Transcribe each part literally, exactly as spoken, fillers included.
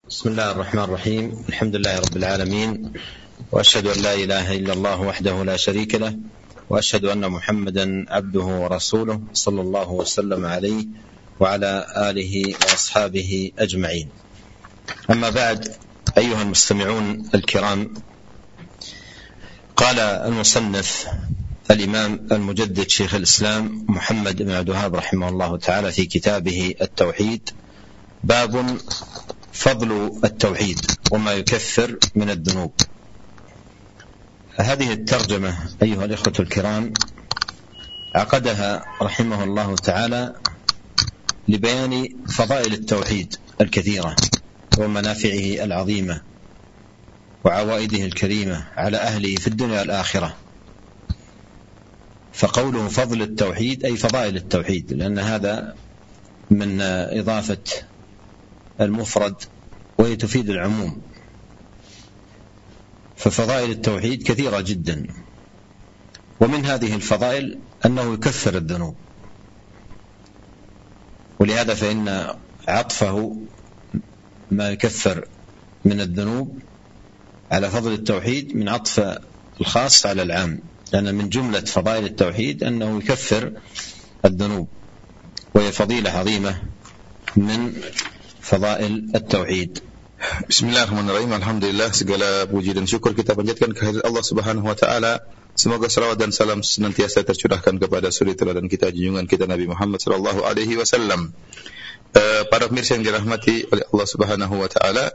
بسم الله الرحمن الرحيم. الحمد لله رب العالمين، وأشهد أن لا إله إلا الله وحده لا شريك له، وأشهد أن محمدا عبده ورسوله صلى الله وسلم عليه وعلى آله وأصحابه أجمعين. أما بعد، أيها المستمعون الكرام، قال المصنف الإمام المجدد شيخ الإسلام محمد بن عبد الوهاب رحمه الله تعالى في كتابه التوحيد: باب فضل التوحيد وما يكفر من الذنوب. هذه الترجمة أيها الإخوة الكرام عقدها رحمه الله تعالى لبيان فضائل التوحيد الكثيرة ومنافعه العظيمة وعوائده الكريمة على أهله في الدنيا والآخرة. فقوله فضل التوحيد أي فضائل التوحيد، لأن هذا من إضافة المفرد وهي تفيد العموم. ففضائل التوحيد كثيرة جدا، ومن هذه الفضائل أنه يكفر الذنوب، ولهذا فإن عطفه ما يكفر من الذنوب على فضل التوحيد من عطف الخاص على العام، لأن من جملة فضائل التوحيد أنه يكفر الذنوب، وهي فضيلة عظيمة من fadail at-tauhid. Bismillahirrahmanirrahim. Alhamdulillah, segala puji dan syukur kita panjatkan kehadirat Allah Subhanahu wa taala. Semoga salawat dan salam senantiasa tercurahkan kepada suri teladan kita, junjungan kita Nabi Muhammad sallallahu alaihi wasallam. Uh, para pemirsa yang dirahmati oleh Allah Subhanahu wa taala,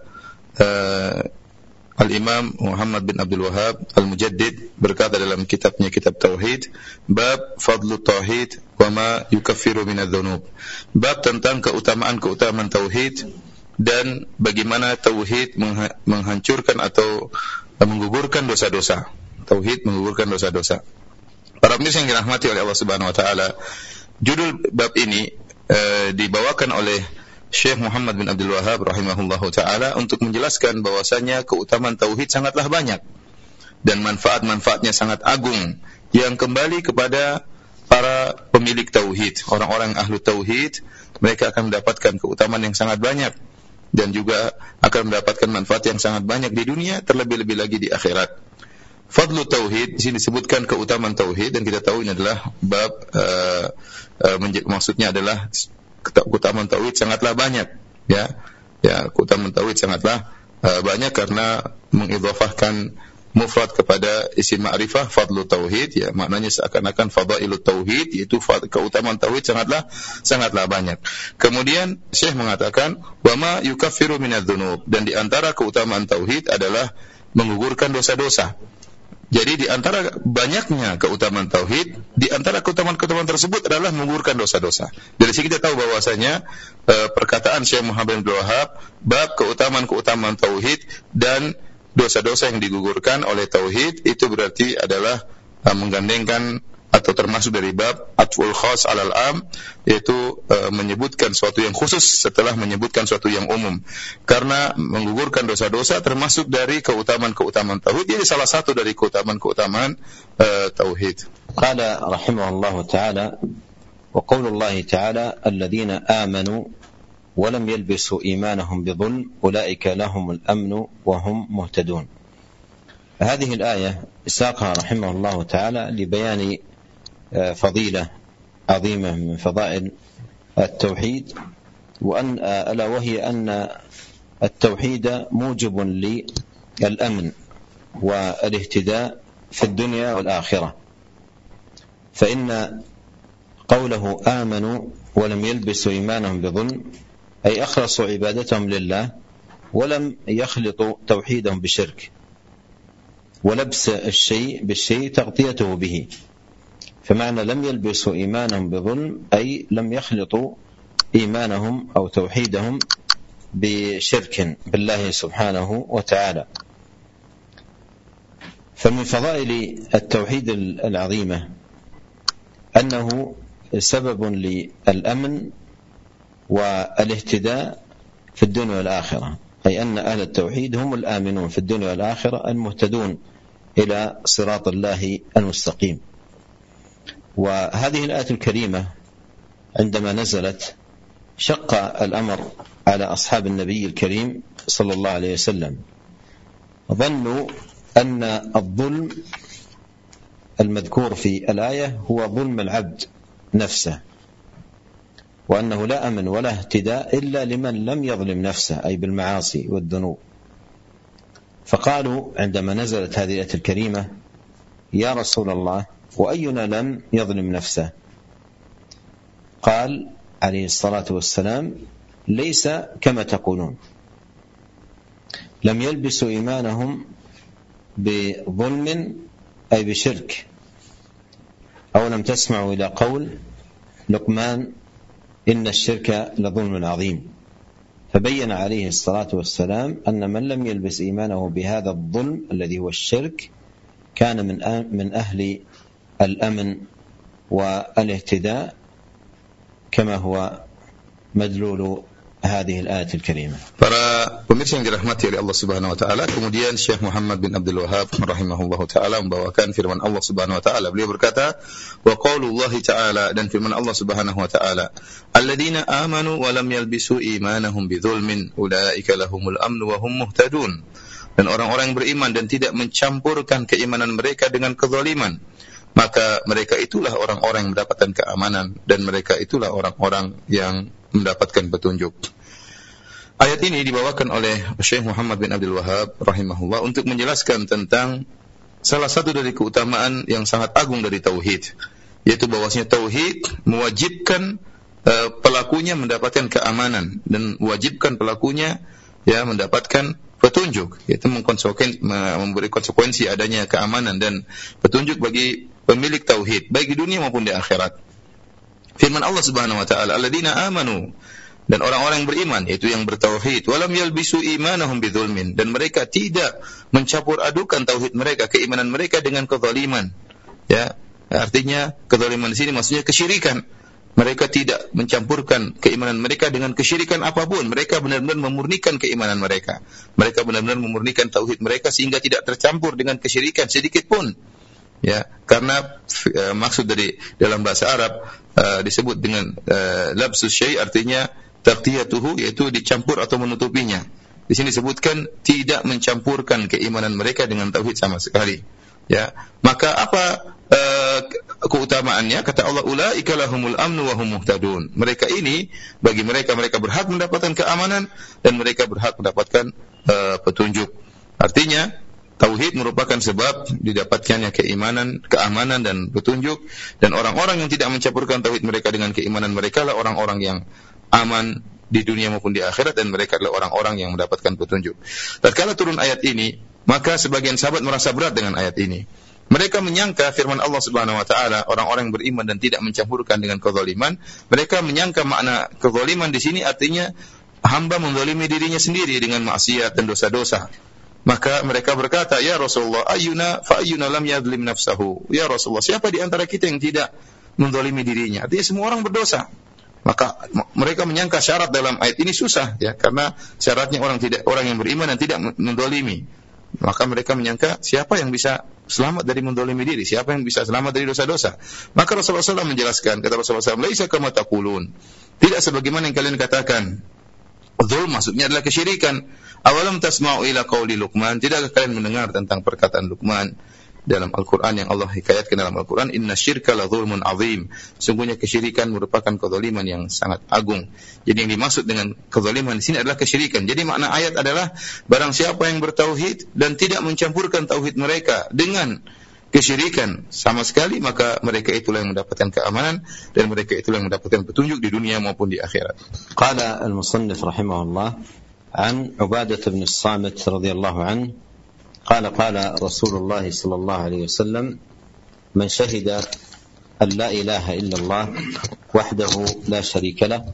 uh, Al-Imam Muhammad bin Abdul Wahhab Al-Mujaddid berkata dalam kitabnya Kitab Tauhid, bab fadlu tauhid wa ma yukaffiru minadz-dzunub. Bab tentang keutamaan-keutamaan tauhid dan bagaimana tauhid menghancurkan atau menggugurkan dosa-dosa. Tauhid menggugurkan dosa-dosa. Para pemirsa yang dirahmati oleh Allah Subhanahu wa taala, judul bab ini uh, dibawakan oleh Syekh Muhammad bin Abdul Wahhab rahimahullahu ta'ala untuk menjelaskan bahwasanya keutamaan tauhid sangatlah banyak dan manfaat-manfaatnya sangat agung yang kembali kepada para pemilik tauhid. Orang-orang ahlu tauhid, mereka akan mendapatkan keutamaan yang sangat banyak dan juga akan mendapatkan manfaat yang sangat banyak di dunia, terlebih-lebih lagi di akhirat. Fadlu tauhid, di sini disebutkan keutamaan tauhid, dan kita tahu ini adalah bab uh, uh, maksudnya adalah keutamaan tauhid sangatlah banyak, ya, ya keutamaan tauhid sangatlah uh, banyak karena mengidhafahkan mufrad kepada isim ma'rifah fadlu tauhid, ya, maknanya seakan-akan fadailut tauhid, yaitu keutamaan tauhid sangatlah sangatlah banyak. Kemudian Syekh mengatakan wa ma yukaffiru minadz-dzunub, dan di antara keutamaan tauhid adalah menggugurkan dosa-dosa. Jadi di antara banyaknya keutamaan tauhid, di antara keutamaan-keutamaan tersebut adalah menggugurkan dosa-dosa. Dari sini kita tahu bahwasanya e, perkataan Syekh Muhammad bin Abdul Wahhab bab keutamaan-keutamaan tauhid dan dosa-dosa yang digugurkan oleh tauhid itu berarti adalah e, menggandengkan atau termasuk dari bab atful khas alal am, yaitu e, menyebutkan sesuatu yang khusus setelah menyebutkan sesuatu yang umum. Karena menggugurkan dosa-dosa termasuk dari keutamaan-keutamaan tauhid. Ini salah satu dari keutamaan-keutamaan e, tauhid. Qala rahimahullahu ta'ala wa qaulullahi ta'ala alladhina amanu wa lam yalbisu imanahum bidhulm ulaika lahumul amnu wa hum muhtadun. هذه الآية ساقها رحمه الله تعالى لبيان فضيلة عظيمة من فضائل التوحيد، وأن ألا وهي أن التوحيد موجب للأمن والاهتداء في الدنيا والآخرة. فإن قوله آمنوا ولم يلبسوا إيمانهم بظلم أي أخلصوا عبادتهم لله ولم يخلطوا توحيدهم بشرك، ولبس الشيء بالشيء تغطيته به. فمعنى لم يلبسوا إيمانهم بظلم أي لم يخلطوا إيمانهم أو توحيدهم بشرك بالله سبحانه وتعالى. فمن فضائل التوحيد العظيمة أنه سبب للأمن والاهتداء في الدنيا والآخرة، أي أن أهل التوحيد هم الآمنون في الدنيا والآخرة المهتدون إلى صراط الله المستقيم. وهذه الآية الكريمة عندما نزلت شق الأمر على أصحاب النبي الكريم صلى الله عليه وسلم، ظنوا أن الظلم المذكور في الآية هو ظلم العبد نفسه، وأنه لا أمن ولا اهتداء إلا لمن لم يظلم نفسه، أي بالمعاصي والذنوب. فقالوا عندما نزلت هذه الآية الكريمة: يا رسول الله، وأينا لم يظلم نفسه؟ قال عليه الصلاة والسلام: ليس كما تقولون، لم يلبسوا إيمانهم بظلم أي بشرك. أو لم تسمعوا إلى قول لقمان: إن الشرك لظلم عظيم. فبين عليه الصلاة والسلام أن من لم يلبس إيمانه بهذا الظلم الذي هو الشرك كان من من أهل الأمن والاهتداء، كما هو مدلول هذه الآية الكريمة. Para pemirsa yang dirahmati oleh Allah Subhanahu wa taala, kemudian Syekh Muhammad bin Abdul Wahhab rahimahullahu taala membawakan firman Allah Subhanahu wa taala. Beliau berkata, wa qaulullahi taala, dan firman Allah Subhanahu wa taala, alladzina amanu wa lam yalbisu imanahum bidzulmin ulaika lahumul amnu wa hum muhtadun. Dan orang-orang yang beriman dan tidak mencampurkan keimanan mereka dengan kezaliman, maka mereka itulah orang-orang yang mendapatkan keamanan, dan mereka itulah orang-orang yang mendapatkan petunjuk. Ayat ini dibawakan oleh Syekh Muhammad bin Abdul Wahhab rahimahullah untuk menjelaskan tentang salah satu dari keutamaan yang sangat agung dari tauhid, yaitu bahwasanya tauhid mewajibkan uh, pelakunya mendapatkan keamanan dan mewajibkan pelakunya ya mendapatkan petunjuk, yaitu memberi konsekuensi adanya keamanan dan petunjuk bagi pemilik tauhid baik di dunia maupun di akhirat. Firman Allah Subhanahu wa taala, alladzina amanu, dan orang-orang yang beriman, yaitu yang bertauhid, walam yalbisu imanahum bidzulmin, dan mereka tidak mencampur adukan tauhid mereka, keimanan mereka dengan kezaliman. Ya, artinya kezaliman di sini maksudnya kesyirikan. Mereka tidak mencampurkan keimanan mereka dengan kesyirikan apapun. Mereka benar-benar memurnikan keimanan mereka. Mereka benar-benar memurnikan tauhid mereka sehingga tidak tercampur dengan kesyirikan sedikit pun. Ya, karena uh, maksud dari dalam bahasa Arab uh, disebut dengan uh, labsus syai', artinya taqtiyatuhu, yaitu dicampur atau menutupinya. Di sini disebutkan tidak mencampurkan keimanan mereka dengan tauhid sama sekali. Ya, maka apa uh, keutamaannya? Kata Allah, ulaika lahumul amnu wa hum muhtadun. Mereka ini, bagi mereka mereka berhak mendapatkan keamanan dan mereka berhak mendapatkan uh, petunjuk. Artinya tauhid merupakan sebab didapatkannya keimanan, keamanan dan petunjuk, dan orang-orang yang tidak mencampurkan tauhid mereka dengan keimanan mereka lah orang-orang yang aman di dunia maupun di akhirat, dan mereka adalah orang-orang yang mendapatkan petunjuk. Tatkala turun ayat ini, maka sebagian sahabat merasa berat dengan ayat ini. Mereka menyangka firman Allah Subhanahu wa taala, orang-orang yang beriman dan tidak mencampurkan dengan kezaliman, mereka menyangka makna kezaliman di sini artinya hamba menzalimi dirinya sendiri dengan maksiat dan dosa-dosa. Maka mereka berkata, ya Rasulullah, ayyuna fa ayyuna lam yadlim nafsahu. Ya Rasulullah, siapa di antara kita yang tidak menzalimi dirinya? Artinya semua orang berdosa. Maka mereka menyangka syarat dalam ayat ini susah, ya, karena syaratnya orang tidak orang yang beriman dan tidak menzalimi. Maka mereka menyangka siapa yang bisa selamat dari menzalimi diri, siapa yang bisa selamat dari dosa-dosa. Maka Rasulullah shallallahu alaihi wasallam menjelaskan, kata Rasulullah shallallahu alaihi wasallam, laisa kama taqulun, tidak sebagaimana yang kalian katakan. Dzulm maksudnya adalah kesyirikan. Awalam tasma'u ila qauli Luqman, tidakkah kalian mendengar tentang perkataan Luqman dalam Al-Quran, yang Allah hikayatkan dalam Al-Quran, inna syirka la dzulmun azim, sungguhnya kesyirikan merupakan kezaliman yang sangat agung. Jadi yang dimaksud dengan kezaliman di sini adalah kesyirikan. Jadi makna ayat adalah barang siapa yang bertauhid dan tidak mencampurkan tauhid mereka dengan kesyirikan sama sekali, maka mereka itulah yang mendapatkan keamanan dan mereka itulah yang mendapatkan petunjuk di dunia maupun di akhirat. Qala al-musannif rahimahullah an Ubadah bin As-Samit radhiyallahu anhu قال قال رسول الله صلى الله عليه وسلم من شهد أن لا إله إلا الله وحده لا شريك له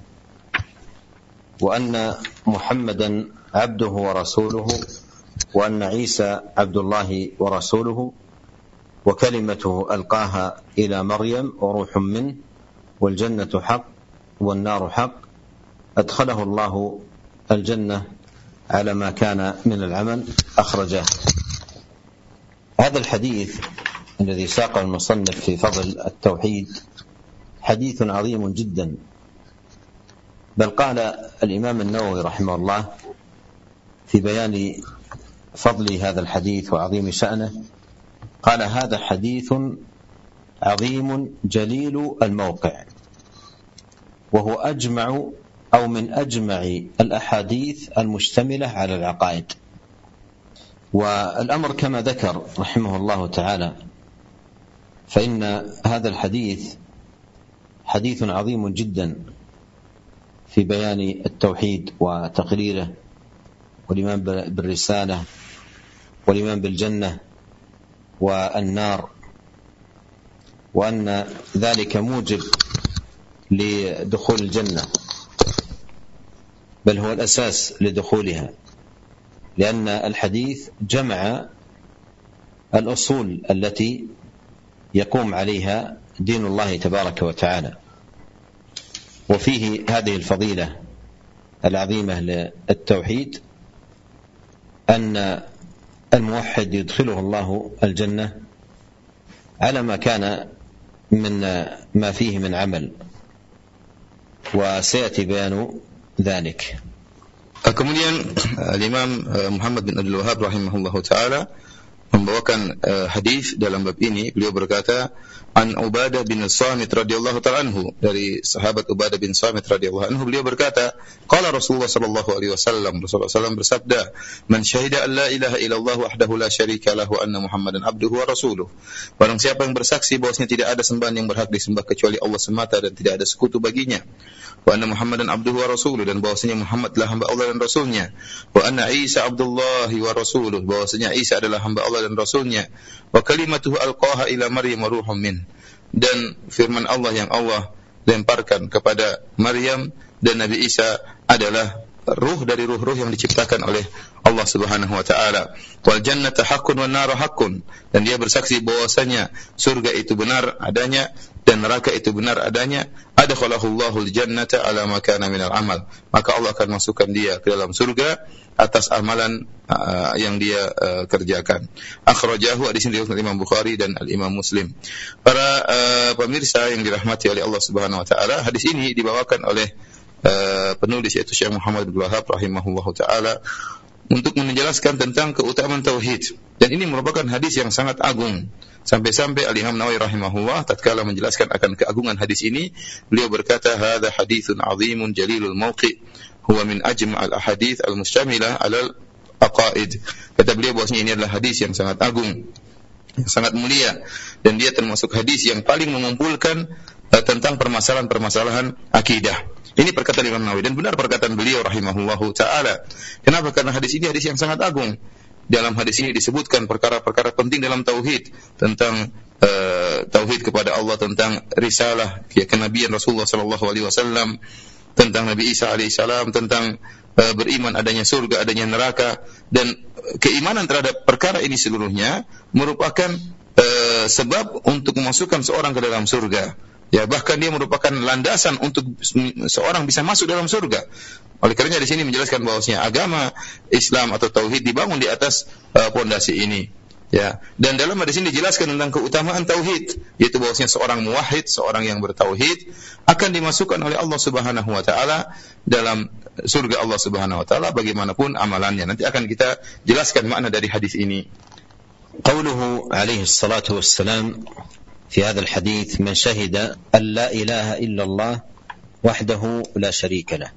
وأن محمدا عبده ورسوله وأن عيسى عبد الله ورسوله وكلمته ألقاها إلى مريم وروح منه والجنة حق والنار حق أدخله الله الجنة على ما كان من العمل أخرجه. هذا الحديث الذي ساقه المصنف في فضل التوحيد حديث عظيم جدا بل قال الإمام النووي رحمه الله في بيان فضل هذا الحديث وعظيم شأنه، قال: هذا حديث عظيم جليل الموقع، وهو أجمع أو من أجمع الأحاديث المشتملة على العقائد. والأمر كما ذكر رحمه الله تعالى، فإن هذا الحديث حديث عظيم جدا في بيان التوحيد وتقريره، والإيمان بالرسالة، والإيمان بالجنة والنار، وأن ذلك موجب لدخول الجنة، بل هو الأساس لدخولها، لأن الحديث جمع الأصول التي يقوم عليها دين الله تبارك وتعالى. وفيه هذه الفضيلة العظيمة للتوحيد، أن الموحد يدخله الله الجنة على ما كان من ما فيه من عمل، وسيأتي بيان ذلك. Kemudian Imam Muhammad bin Abdul Wahhab rahimahullahu taala membawakan uh, hadis dalam bab ini. Beliau berkata, an Ubadah bin Samit radhiyallahu ta'ala anhu, dari sahabat Ubadah bin Samit radhiyallahu anhu, beliau berkata, qala Rasulullah sallallahu alaihi wasallam, Rasulullah sallallahu alaihi wasallam bersabda, man syahida an la ilaha illallah wahdahu la syarika lahu anna Muhammadan abduhu wa rasuluh, barang siapa yang bersaksi bahwasanya tidak ada sembahan yang berhak disembah kecuali Allah semata dan tidak ada sekutu baginya, wa anna Muhammadan abduhu wa rasuluh, dan bahwasanya Muhammad adalah hamba Allah dan rasulnya, wa anna Isa abdullahi wa rasuluh, bahwasanya Isa adalah hamba Allah dan rasulnya, wa kalimatuhu alqaha ila Maryam ruhum min, dan firman Allah yang Allah lemparkan kepada Maryam dan Nabi Isa adalah ruh dari ruh-ruh yang diciptakan oleh Allah Subhanahu wa taala. Wal jannatu haqqun wan naru haqqun, dan dia bersaksi bahwasanya surga itu benar adanya dan neraka itu benar adanya. Adkhalahullahu al-jannata ala ma kana minal amal, maka Allah akan masukkan dia ke dalam surga atas amalan uh, yang dia uh, kerjakan. Akhrajahu, hadis ini diriwayatkan Imam Bukhari dan Al-Imam Muslim. Para uh, pemirsa yang dirahmati oleh Allah Subhanahu wa taala, hadis ini dibawakan oleh uh, penulis yaitu Syekh Muhammad bin Wahhab rahimahullahu taala untuk menjelaskan tentang keutamaan tauhid, dan ini merupakan hadis yang sangat agung. Sampai-sampai Al-Imam Nawawi rahimahullah tatkala menjelaskan akan keagungan hadis ini, beliau berkata, hadza haditsun 'azimun jalilul mawqi' huwa min ajma'il ahadits al-mustamilah 'alal aqaid. Kata beliau bahwasanya ini adalah hadis yang sangat agung, yang sangat mulia, dan dia termasuk hadis yang paling mengumpulkan uh, tentang permasalahan-permasalahan akidah. Ini perkataan Imam Nawawi, dan benar perkataan beliau rahimahullahu taala. Kenapa? Karena hadis ini hadis yang sangat agung. Dalam hadis ini disebutkan perkara-perkara penting dalam tauhid, tentang uh, tauhid kepada Allah, tentang risalah ya, kenabian Rasulullah sallallahu alaihi wasallam, tentang Nabi Isa alaihi salam, tentang uh, beriman adanya surga, adanya neraka, dan keimanan terhadap perkara ini seluruhnya merupakan uh, sebab untuk memasukkan seorang ke dalam surga. Ya, bahkan dia merupakan landasan untuk seorang bisa masuk dalam surga. Oleh karenanya di sini menjelaskan bahwasanya agama Islam atau tauhid dibangun di atas pondasi uh, ini. Ya, dan dalam hadis ini dijelaskan tentang keutamaan tauhid, yaitu bahwasanya seorang muwahhid, seorang yang bertauhid akan dimasukkan oleh Allah Subhanahu wa taala dalam surga Allah Subhanahu wa taala bagaimanapun amalannya. Nanti akan kita jelaskan makna dari hadis ini. Qauluhu alaihi salatu wassalam في هذا الحديث من شهد أن لا إله إلا الله وحده لا شريك له.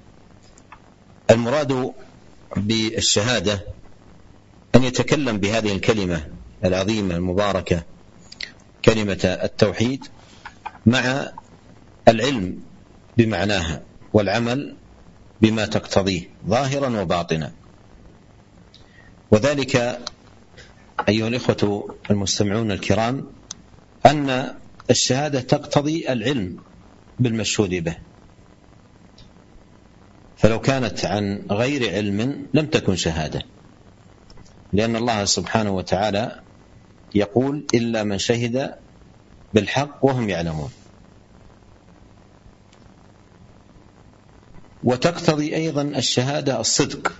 المراد بالشهادة أن يتكلم بهذه الكلمة العظيمة المباركة، كلمة التوحيد، مع العلم بمعناها والعمل بما تقتضيه ظاهرا وباطنا. وذلك أيها الإخوة المستمعون الكرام أن الشهادة تقتضي العلم بالمشهود به، فلو كانت عن غير علم لم تكن شهادة، لأن الله سبحانه وتعالى يقول إلا من شهد بالحق وهم يعلمون. وتقتضي أيضا الشهادة الصدق،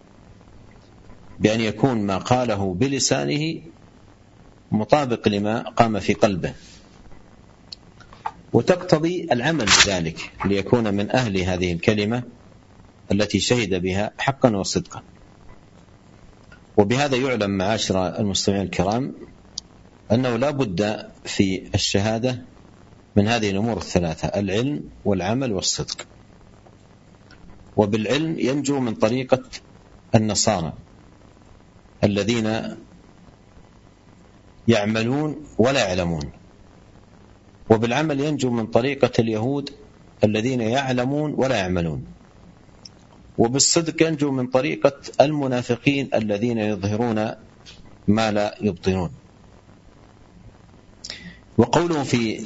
بأن يكون ما قاله بلسانه مطابق لما قام في قلبه. وتقتضي العمل بذلك ليكون من أهل هذه الكلمة التي شهد بها حقا وصدقا. وبهذا يعلم معاشر المستمعين الكرام أنه لا بد في الشهادة من هذه الأمور الثلاثة: العلم والعمل والصدق. وبالعلم ينجو من طريقة النصارى الذين يعملون ولا يعلمون، وبالعمل ينجو من طريقة اليهود الذين يعلمون ولا يعملون، وبالصدق ينجو من طريقة المنافقين الذين يظهرون ما لا يبطنون. وقوله في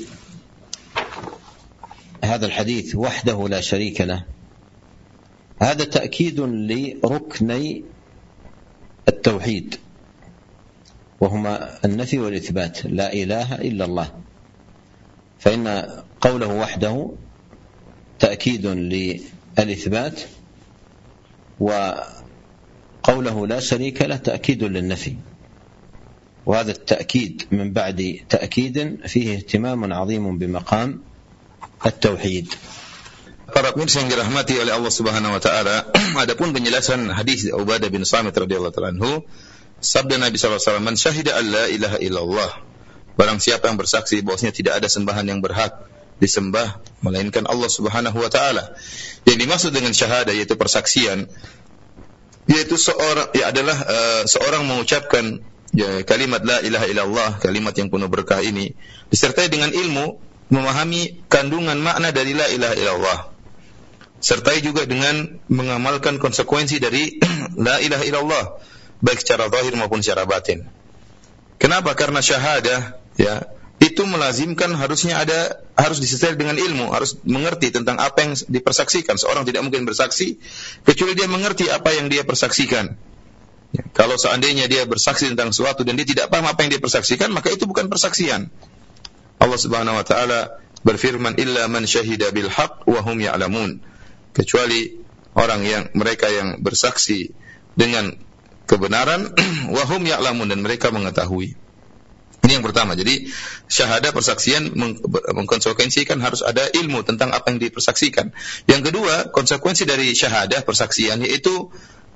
هذا الحديث وحده لا شريك له، هذا تأكيد لركني التوحيد وهما النفي والإثبات، لا إله إلا الله. فإن قوله وحده تأكيد للإثبات، وقوله لا شريك له تأكيد للنفي. وهذا التأكيد من بعد تأكيد فيه اهتمام عظيم بمقام التauhid. Para pemirsa yang dirahmati oleh Allah Subhanahu wa taala, adapun penjelasan hadis Ubadah bin Samit radhiyallahu ta'ala anhu, sabda Nabi sallallahu alaihi wasallam, "Man syahida an la ilaha illallah." Barang siapa yang bersaksi bahwasanya tidak ada sembahan yang berhak disembah melainkan Allah Subhanahu wa taala. Yang dimaksud dengan syahadah yaitu persaksian, yaitu seorang ya adalah uh, seorang mengucapkan ya, kalimat la ilaha illallah, kalimat yang penuh berkah ini disertai dengan ilmu, memahami kandungan makna dari la ilaha illallah, sertai juga dengan mengamalkan konsekuensi dari la ilaha illallah baik secara zahir maupun secara batin. Kenapa? Karena syahadah ya itu melazimkan harusnya ada harus disertai dengan ilmu, harus mengerti tentang apa yang dipersaksikan. Seorang tidak mungkin bersaksi kecuali dia mengerti apa yang dia persaksikan. Ya, kalau seandainya dia bersaksi tentang sesuatu dan dia tidak paham apa yang dia persaksikan, maka itu bukan persaksian. Allah Subhanahu wa taala berfirman, "Illa man syahida bil haqq wa hum ya'lamun." Kecuali orang yang mereka yang bersaksi dengan kebenaran wa hum ya'lamun, dan mereka mengetahui. Ini yang pertama. Jadi syahadah persaksian mengkonsekuensikan harus ada ilmu tentang apa yang dipersaksikan. Yang kedua, konsekuensi dari syahadah persaksian yaitu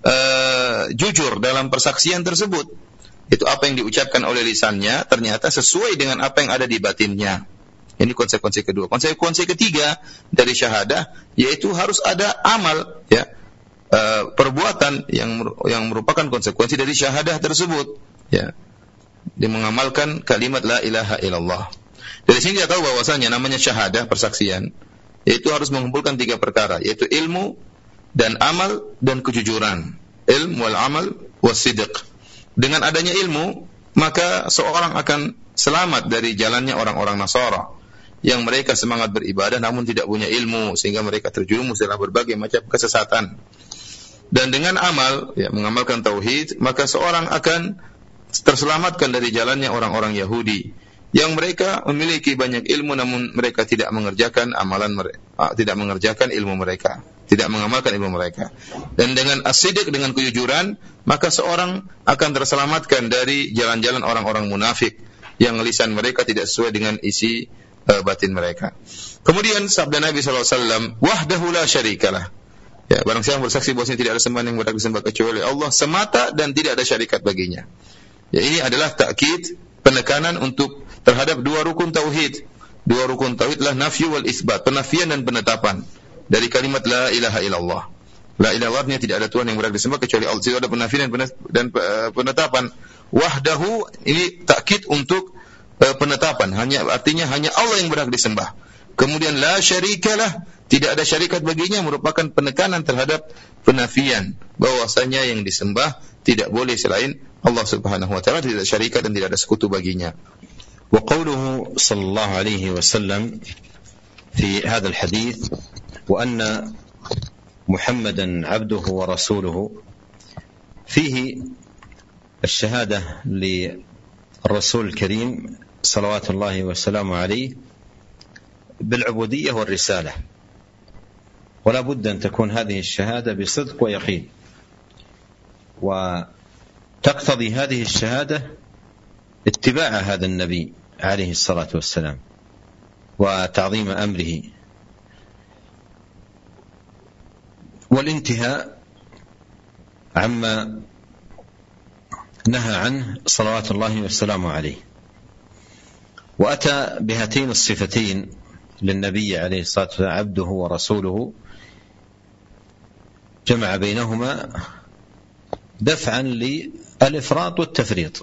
uh, jujur dalam persaksian tersebut. Itu apa yang diucapkan oleh lisannya ternyata sesuai dengan apa yang ada di batinnya. Ini konsekuensi kedua. Konsekuensi ketiga dari syahadah yaitu harus ada amal, ya, uh, perbuatan yang yang merupakan konsekuensi dari syahadah tersebut, ya. Dia mengamalkan kalimat la ilaha illallah. Dari sini kita tahu bahwasanya namanya syahadah persaksian yaitu harus mengumpulkan tiga perkara, yaitu ilmu dan amal dan kejujuran. Ilmu wal amal was sidq. Dengan adanya ilmu, maka seorang akan selamat dari jalannya orang-orang Nasara yang mereka semangat beribadah namun tidak punya ilmu, sehingga mereka terjerumus dalam berbagai macam kesesatan. Dan dengan amal, ya, mengamalkan tauhid, maka seorang akan terselamatkan dari jalannya orang-orang Yahudi yang mereka memiliki banyak ilmu namun mereka tidak mengerjakan amalan mereka, tidak mengerjakan ilmu mereka, tidak mengamalkan ilmu mereka. Dan dengan as-sidq, dengan kejujuran, maka seorang akan terselamatkan dari jalan-jalan orang-orang munafik yang lisan mereka tidak sesuai dengan isi uh, batin mereka. Kemudian sabda Nabi sallallahu alaihi wasallam, "Wahdahu la syarikalah." Ya, barang siapa bersaksi bahwasanya tidak ada sembahan yang berhak disembah kecuali Allah semata dan tidak ada syarikat baginya. Ya, ini adalah takkid, penekanan untuk terhadap dua rukun tauhid. Dua rukun tauhid adalah nafyu wal isbat, penafian dan penetapan dari kalimat la ilaha illallah. La ilaha illallah, artinya tidak ada Tuhan yang berhak disembah kecuali Allah. Tidak ada penafian dan penetapan. Wahdahu, ini takkid untuk penetapan, hanya artinya hanya Allah yang berhak disembah. Kemudian la syarikalah, tidak ada syarikat baginya, merupakan penekanan terhadap penafian bahwasanya yang disembah tidak boleh selain Allah Subhanahu wa taala, tidak ada syarikat dan tidak ada sekutu baginya. Wa qawluhu sallallahu alaihi wasallam fi hadzal hadits wa anna Muhammadan 'abduhu wa rasuluhu fihi الشهادة للرسول الكريم صلوات الله وسلامه عليه بالعبودية والرسالة، ولا بد أن تكون هذه الشهادة بصدق ويقين، وتقتضي هذه الشهادة اتباع هذا النبي عليه الصلاة والسلام، وتعظيم أمره، والانتهاء عما نهى عنه صلوات الله وسلامه عليه. وأتى بهاتين الصفتين للنبي عليه الصلاة والسلام عبده ورسوله، جمع بينهما دفعا للإفراط والتفريط،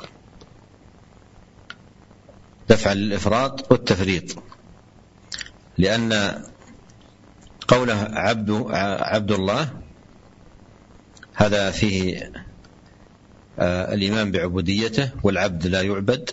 دفعا للإفراط والتفريط، لأن قوله عبد عبد الله هذا فيه الإيمان بعبوديته، والعبد لا يعبد.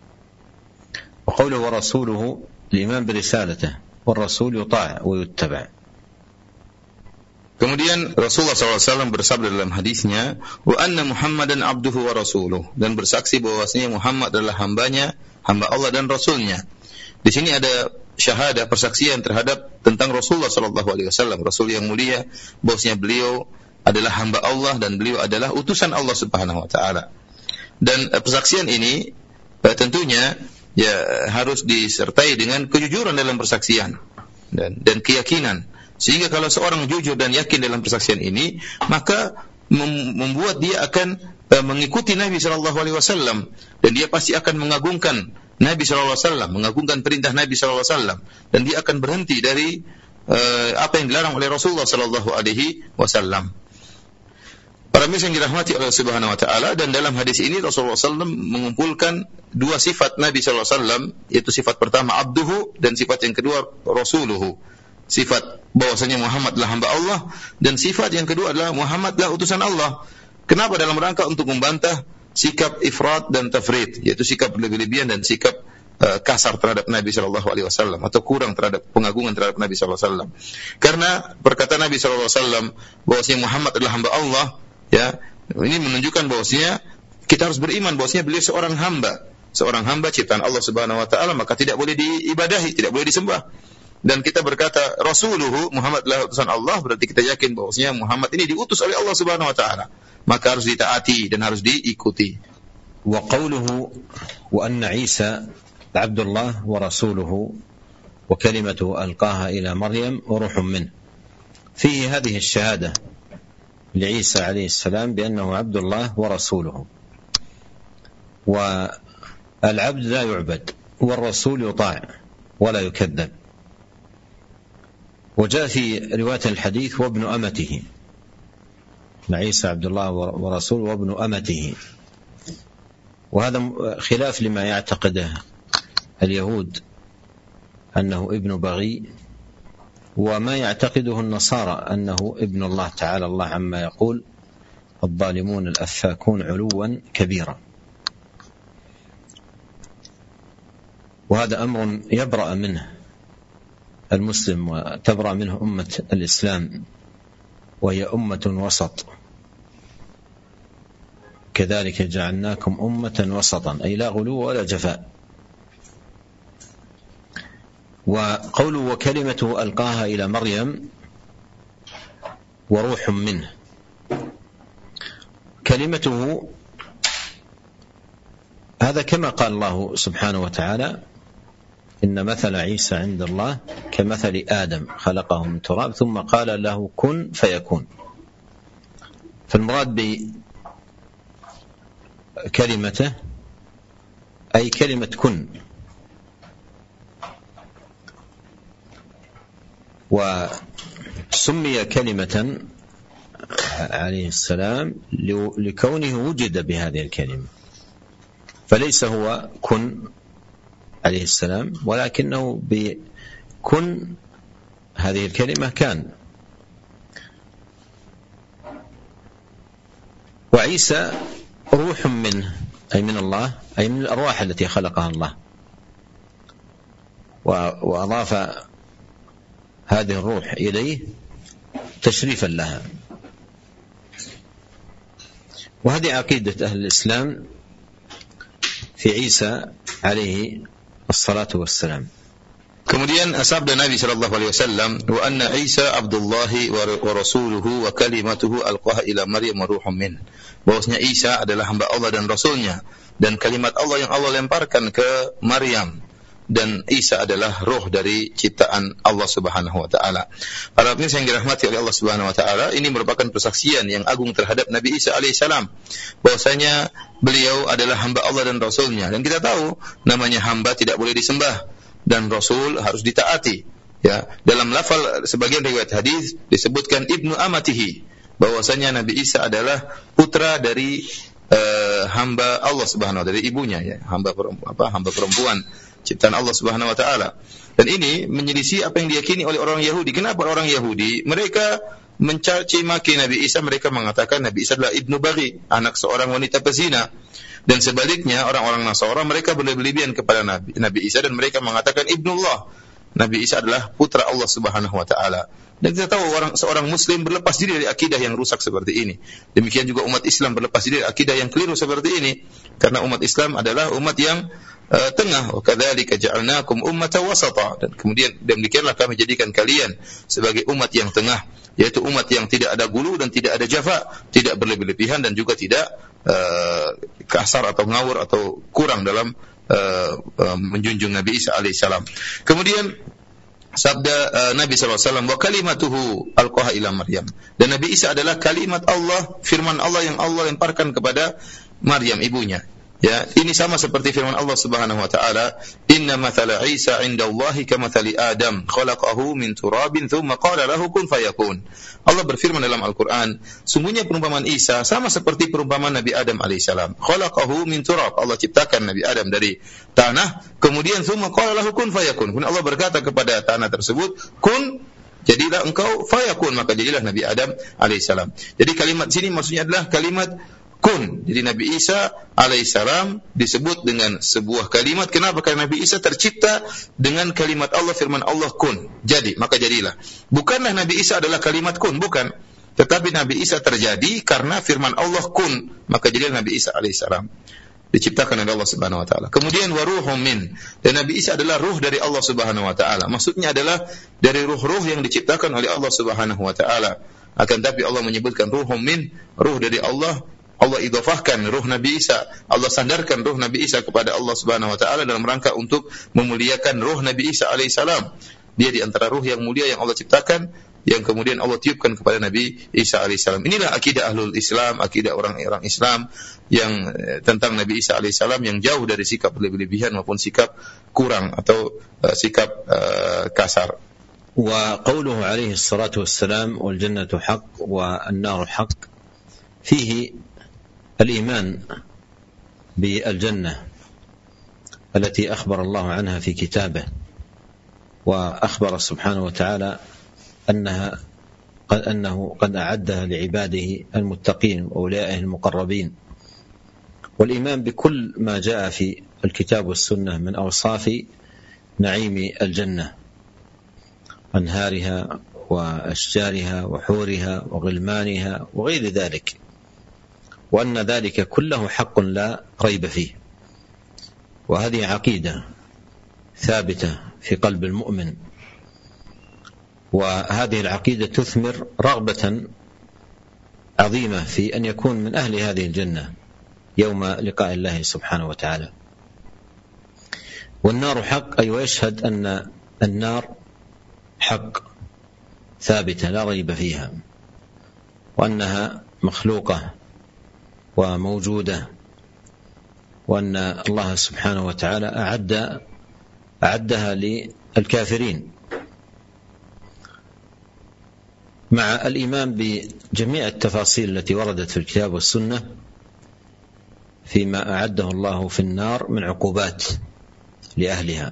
وقوله ورسوله الإيمان برسالته، والرسول يطاع ويتبع. Kemudian Rasulullah shallallahu alaihi wasallam bersabda dalam hadisnya, wa anna Muhammadan abduhu wa rasuluh, dan bersaksi bahwasanya Muhammad adalah hambanya, hamba Allah dan Rasulnya. Di sini ada syahadah, persaksian terhadap tentang Rasulullah shallallahu alaihi wasallam, Rasul yang mulia, bahwasanya beliau adalah hamba Allah dan beliau adalah utusan Allah Subhanahu wa taala. Dan uh, persaksian ini uh, tentunya ya harus disertai dengan kejujuran dalam persaksian dan dan keyakinan. Sehingga kalau seorang jujur dan yakin dalam persaksian ini, maka mem- membuat dia akan uh, mengikuti Nabi sallallahu alaihi wasallam, dan dia pasti akan mengagungkan Nabi sallallahu alaihi wasallam, mengagungkan perintah Nabi sallallahu alaihi wasallam, dan dia akan berhenti dari uh, apa yang dilarang oleh Rasulullah sallallahu alaihi wasallam. Para muslim yang dirahmati oleh Subhanahu wa taala, dan dalam hadis ini Rasulullah sallallahu alaihi wasallam mengumpulkan dua sifat Nabi sallallahu alaihi wasallam, yaitu sifat pertama abduhu dan sifat yang kedua rasuluhu. Sifat bahwasanya Muhammad adalah hamba Allah, dan sifat yang kedua adalah Muhammad adalah utusan Allah. Kenapa? Dalam rangka untuk membantah sikap ifrat dan tafrid, yaitu sikap berlebih-lebihan dan sikap uh, kasar terhadap Nabi sallallahu alaihi wasallam, atau kurang terhadap pengagungan terhadap Nabi sallallahu alaihi wasallam. Karena perkataan Nabi sallallahu alaihi wasallam bahwasanya Muhammad adalah hamba Allah, ya, ini menunjukkan bahwasanya kita harus beriman bahwasanya beliau seorang hamba, seorang hamba ciptaan Allah Subhanahu wa taala, maka tidak boleh diibadahi, tidak boleh disembah. Dan kita berkata rasuluhu, Muhammad adalah utusan Allah, berarti kita yakin bahwasanya Muhammad ini diutus oleh Allah Subhanahu wa taala, maka harus ditaati dan harus diikuti. Wa qawluhu wa anna Isa Abdullah wa rasuluhu wa kalimatuhu alqaha ila Maryam wa ruhun min. Fihi hadhihi ash-shahada لعيسى عليه السلام بأنه عبد الله ورسوله. والعبد لا يعبد، والرسول يطاع ولا يكذب. وجاء في رواية الحديث وابن أمته، عيسى عبد الله ورسوله وابن أمته، وهذا خلاف لما يعتقده اليهود أنه ابن بغي، وما يعتقده النصارى أنه ابن الله تعالى الله عما يقول الظالمون الأفاكون علوا كبيرا. وهذا أمر يبرأ منه المسلم وتبرأ منه أمة الإسلام، وهي أمة وسط. كذلك جعلناكم أمة وسطا، أي لا غلو ولا جفاء. وقوله وكلمته ألقاها إلى مريم وروح منه، كلمته هذا كما قال الله سبحانه وتعالى إن مثل عيسى عند الله كمثل آدم خلقه من تراب ثم قال له كن فيكون. فالمراد بكلمته أي كلمة كن. وسمي كلمة عليه السلام لكونه وجد بهذه الكلمة، فليس هو كن عليه السلام، ولكنه بكن هذه الكلمة كان. وعيسى روح منه، أي من الله، أي من الأرواح التي خلقها الله، وأضاف هذه الروح إليه تشريفا لها. وهذه عقيدة أهل الإسلام في عيسى عليه الصلاة والسلام. Kemudian sabda Nabi sallallahu alaihi wasallam, wa anna Isa Abdullahi wa rasuluhu wa kalimatuhu alqaha ila Maryam wa ruhum min. Bahwasanya Isa adalah hamba Allah dan rasulnya, dan kalimat Allah yang Allah lemparkan ke Maryam, dan Isa adalah ruh dari ciptaan Allah Subhanahu wa taala. Para pemirsa yang dirahmati oleh Allah Subhanahu wa taala, ini merupakan persaksian yang agung terhadap Nabi Isa alaihissalam, bahwasanya beliau adalah hamba Allah dan Rasulnya. Dan kita tahu namanya hamba tidak boleh disembah dan Rasul harus ditaati. Ya, dalam lafal sebagian riwayat hadis disebutkan ibnu amatihi, bahwasanya Nabi Isa adalah putra dari uh, hamba Allah Subhanahu wa taala, dari ibunya, ya, hamba perempuan, apa hamba perempuan ciptaan Allah Subhanahu wa taala. Dan ini menyelisih apa yang diyakini oleh orang Yahudi. Kenapa orang Yahudi mereka mencaci maki Nabi Isa, mereka mengatakan Nabi Isa adalah ibnu baghi, anak seorang wanita pezina. Dan sebaliknya orang-orang Nasara mereka berlebihan kepada Nabi, Nabi Isa, dan mereka mengatakan ibnullah. Nabi Isa adalah putra Allah Subhanahu wa taala. Dan kita tahu orang seorang muslim berlepas diri dari akidah yang rusak seperti ini. Demikian juga umat Islam berlepas diri dari akidah yang keliru seperti ini, karena umat Islam adalah umat yang uh, tengah. Wa kadzalika ja'alnakum ummatan wasata. Dan kemudian demikianlah kami jadikan kalian sebagai umat yang tengah, yaitu umat yang tidak ada gulu dan tidak ada jafa, tidak berlebih-lebihan dan juga tidak uh, kasar atau ngawur atau kurang dalam Uh, uh, menjunjung Nabi Isa alaihissalam. Kemudian sabda uh, Nabi sallallahu alaihi wasallam, wa kalimatuhu alqaha ila Maryam. Dan Nabi Isa adalah kalimat Allah, firman Allah yang Allah lemparkan kepada Maryam ibunya. Ya, ini sama seperti firman Allah Subhanahu wa taala, inna mathala Isa 'indallahi kamathali Adam, khalaqahu min turabin tsumma qala lahu kun fayakun. Allah berfirman dalam Al-Qur'an, sungguhnya perumpamaan Isa sama seperti perumpamaan Nabi Adam alaihissalam. Khalaqahu min turab, Allah ciptakan Nabi Adam dari tanah, kemudian tsumma qala lahu kun fayakun. Kemudian Allah berkata kepada tanah tersebut, kun, jadilah engkau, fayakun, maka jadilah Nabi Adam alaihissalam. Jadi kalimat sini maksudnya adalah kalimat kun. Jadi Nabi Isa alaihissalam disebut dengan sebuah kalimat. Kenapa? Karena Nabi Isa tercipta dengan kalimat Allah, firman Allah, kun, jadi, maka jadilah. Bukanlah Nabi Isa adalah kalimat kun, bukan. Tetapi Nabi Isa terjadi karena firman Allah, kun, maka jadilah Nabi Isa alaihissalam. Diciptakan oleh Allah Subhanahu wa taala. Kemudian wa ruhum min. Dan Nabi Isa adalah ruh dari Allah Subhanahu wa taala. Maksudnya adalah dari ruh-ruh yang diciptakan oleh Allah Subhanahu wa taala. Akan tapi Allah menyebutkan ruhum min, ruh dari Allah. Allah idhafahkan ruh Nabi Isa, Allah sandarkan ruh Nabi Isa kepada Allah Subhanahu wa taala dalam rangka untuk memuliakan ruh Nabi Isa alaihissalam. Dia di antara ruh yang mulia yang Allah ciptakan, yang kemudian Allah tiupkan kepada Nabi Isa alaihissalam. Inilah akidah ahlul Islam, akidah orang-orang Islam yang eh, tentang Nabi Isa alaihissalam, yang jauh dari sikap berlebihan maupun sikap kurang atau uh, sikap uh, kasar. Wa qawluhu alaihi salatu wassalam wal jannatu haqq wa an-naru haqq, fihi الإيمان بالجنة التي أخبر الله عنها في كتابه، وأخبر سبحانه وتعالى أنها قد أنه قد أعدها لعباده المتقين وأولئك المقربين، والإيمان بكل ما جاء في الكتاب والسنة من أوصاف نعيم الجنة، أنهارها وأشجارها وحورها وغلمانها وغير ذلك، وأن ذلك كله حق لا ريب فيه. وهذه عقيدة ثابتة في قلب المؤمن، وهذه العقيدة تثمر رغبة عظيمة في أن يكون من أهل هذه الجنة يوم لقاء الله سبحانه وتعالى. والنار حق، أي ويشهد أن النار حق ثابتة لا ريب فيها، وأنها مخلوقة وموجودة، وأن الله سبحانه وتعالى أعد أعدها للكافرين، مع الإيمان بجميع التفاصيل التي وردت في الكتاب والسنة فيما أعده الله في النار من عقوبات لأهلها.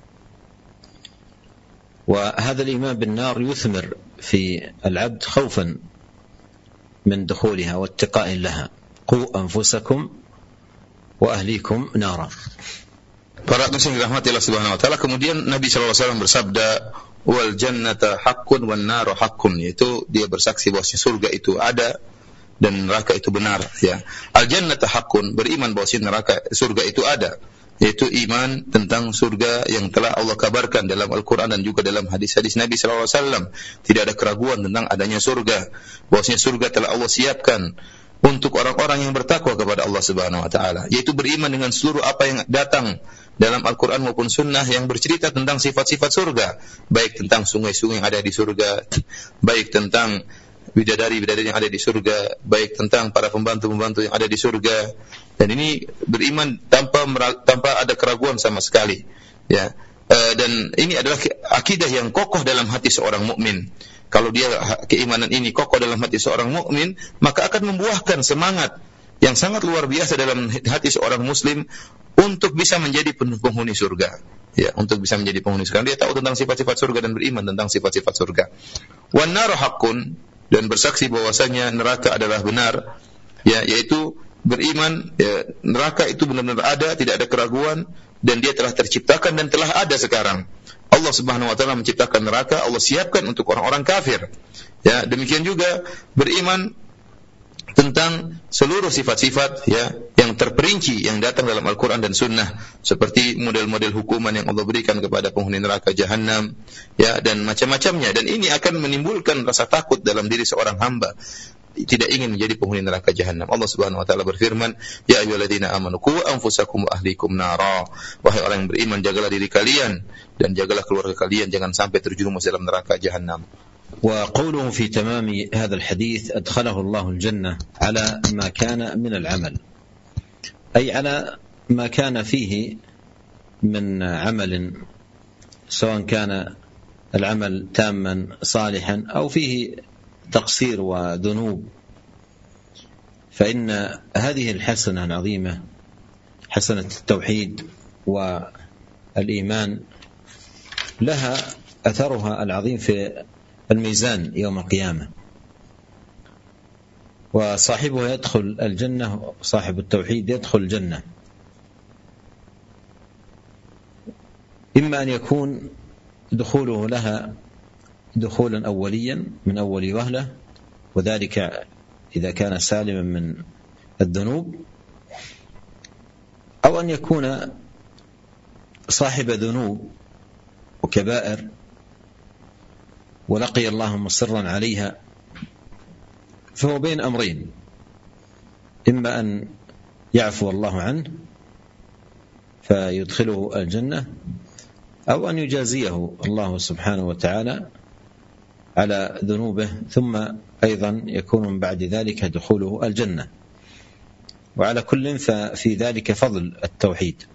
وهذا الإيمان بالنار يثمر في العبد خوفا من دخولها واتقاء لها. Qu anfusakum wa ahlikum nara. Para muslim dirahmati Allah Subhanahu wa taala, kemudian Nabi sallallahu alaihi wasallam bersabda, wal jannata haqqun wan naru haqqun, yaitu dia bersaksi bahwa surga itu ada dan neraka itu benar, ya. Al jannata haqqun, beriman bahwa neraka surga itu ada, yaitu iman tentang surga yang telah Allah kabarkan dalam Al-Qur'an dan juga dalam hadis-hadis Nabi sallallahu alaihi wasallam. Tidak ada keraguan tentang adanya surga, bahwasanya surga telah Allah siapkan untuk orang-orang yang bertakwa kepada Allah Subhanahu wa taala, yaitu beriman dengan seluruh apa yang datang dalam Al-Qur'an maupun sunnah yang bercerita tentang sifat-sifat surga, baik tentang sungai-sungai yang ada di surga, baik tentang bidadari-bidadari yang ada di surga, baik tentang para pembantu-pembantu yang ada di surga. Dan ini beriman tanpa tanpa ada keraguan sama sekali, ya. Uh, dan ini adalah akidah yang kokoh dalam hati seorang mukmin. Kalau dia keimanan ini kokoh dalam hati seorang mukmin, maka akan membuahkan semangat yang sangat luar biasa dalam hati seorang muslim untuk bisa menjadi penghuni surga. Ya, untuk bisa menjadi penghuni surga. Dia tahu tentang sifat-sifat surga dan beriman tentang sifat-sifat surga. Wan naru haqqun, dan bersaksi bahwasanya neraka adalah benar, ya, yaitu beriman, ya, neraka itu benar-benar ada, tidak ada keraguan, dan dia telah terciptakan dan telah ada sekarang. Allah Subhanahu wa taala menciptakan neraka, Allah siapkan untuk orang-orang kafir. Ya, demikian juga beriman tentang seluruh sifat-sifat, ya, yang terperinci yang datang dalam Al-Qur'an dan Sunnah, seperti model-model hukuman yang Allah berikan kepada penghuni neraka Jahannam, ya, dan macam-macamnya. Dan ini akan menimbulkan rasa takut dalam diri seorang hamba, tidak ingin menjadi penghuni neraka Jahannam. Allah Subhanahu wa taala berfirman, "Ya ayyuhalladzina amanu qu anfusakum wa ahlikum nara." Wahai orang yang beriman, jagalah diri kalian dan jagalah keluarga kalian jangan sampai terjerumus dalam neraka Jahannam. وقوله في تمام هذا الحديث أدخله الله الجنة على ما كان من العمل، أي على ما كان فيه من عمل، سواء كان العمل تاما صالحا أو فيه تقصير وذنوب، فإن هذه الحسنة العظيمة حسنة التوحيد والإيمان لها أثرها العظيم في الميزان يوم القيامة، وصاحبها يدخل الجنة، صاحب التوحيد يدخل الجنة، إما أن يكون دخوله لها دخولا أوليا من أول وهلة، وذلك إذا كان سالما من الذنوب، أو أن يكون صاحب ذنوب وكبائر ولقي الله مصرا عليها، فهو بين أمرين، إما أن يعفو الله عنه فيدخله الجنة، أو أن يجازيه الله سبحانه وتعالى على ذنوبه ثم أيضا يكون من بعد ذلك دخوله الجنة. وعلى كل ففي ذلك فضل التوحيد.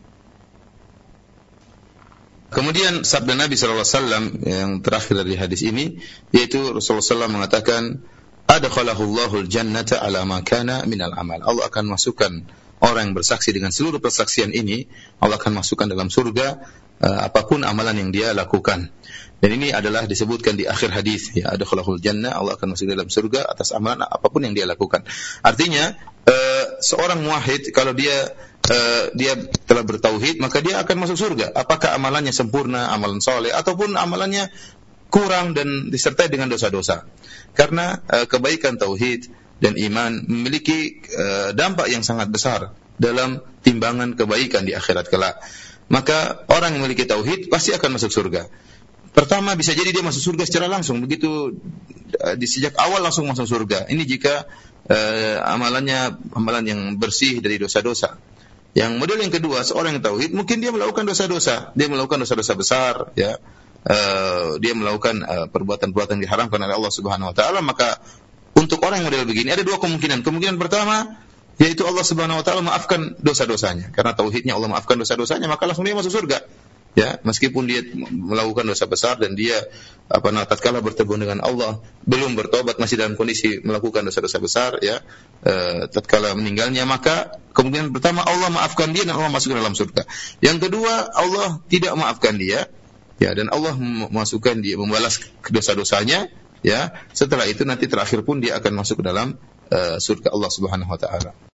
Kemudian sabda Nabi sallallahu alaihi wasallam yang terakhir dari hadis ini, yaitu Rasulullah sallallahu alaihi wasallam mengatakan, "Adkhalahullahu al-jannata ala ma kana minal amal." Allah akan masukkan orang yang bersaksi dengan seluruh persaksian ini, Allah akan masukkan dalam surga uh, apapun amalan yang dia lakukan. Dan ini adalah disebutkan di akhir hadis, ya, adkhalahul jannah, Allah akan masuk dalam surga atas amalan apapun yang dia lakukan. Artinya uh, seorang muwahhid kalau dia Uh, dia telah bertauhid, maka dia akan masuk surga. Apakah amalannya sempurna, amalan soleh, ataupun amalannya kurang dan disertai dengan dosa-dosa. Karena uh, kebaikan tauhid dan iman memiliki uh, dampak yang sangat besar dalam timbangan kebaikan di akhirat kelak. Maka orang yang memiliki tauhid pasti akan masuk surga. Pertama, bisa jadi dia masuk surga secara langsung, begitu uh, di sejak awal langsung masuk surga. Ini jika uh, amalannya amalan yang bersih dari dosa-dosa. Yang model yang kedua, seorang yang tauhid mungkin dia melakukan dosa-dosa, dia melakukan dosa-dosa besar, ya, uh, dia melakukan uh, perbuatan-perbuatan yang diharamkan oleh Allah Subhanahu Wa Taala. Maka untuk orang yang model begini ada dua kemungkinan. Kemungkinan pertama, yaitu Allah Subhanahu Wa Taala maafkan dosa-dosanya, karena tauhidnya Allah maafkan dosa-dosanya, maka langsung dia masuk surga. Ya, meskipun dia melakukan dosa besar dan dia apa namanya tatkala bertemu dengan Allah belum bertobat, masih dalam kondisi melakukan dosa-dosa besar, ya, e, tatkala meninggalnya, maka kemungkinan pertama Allah maafkan dia dan Allah masukkan dalam surga. Yang kedua, Allah tidak maafkan dia, ya, dan Allah memasukkan dia, membalas dosa-dosanya, ya. Setelah itu nanti terakhir pun dia akan masuk ke dalam e, surga Allah Subhanahu wa taala.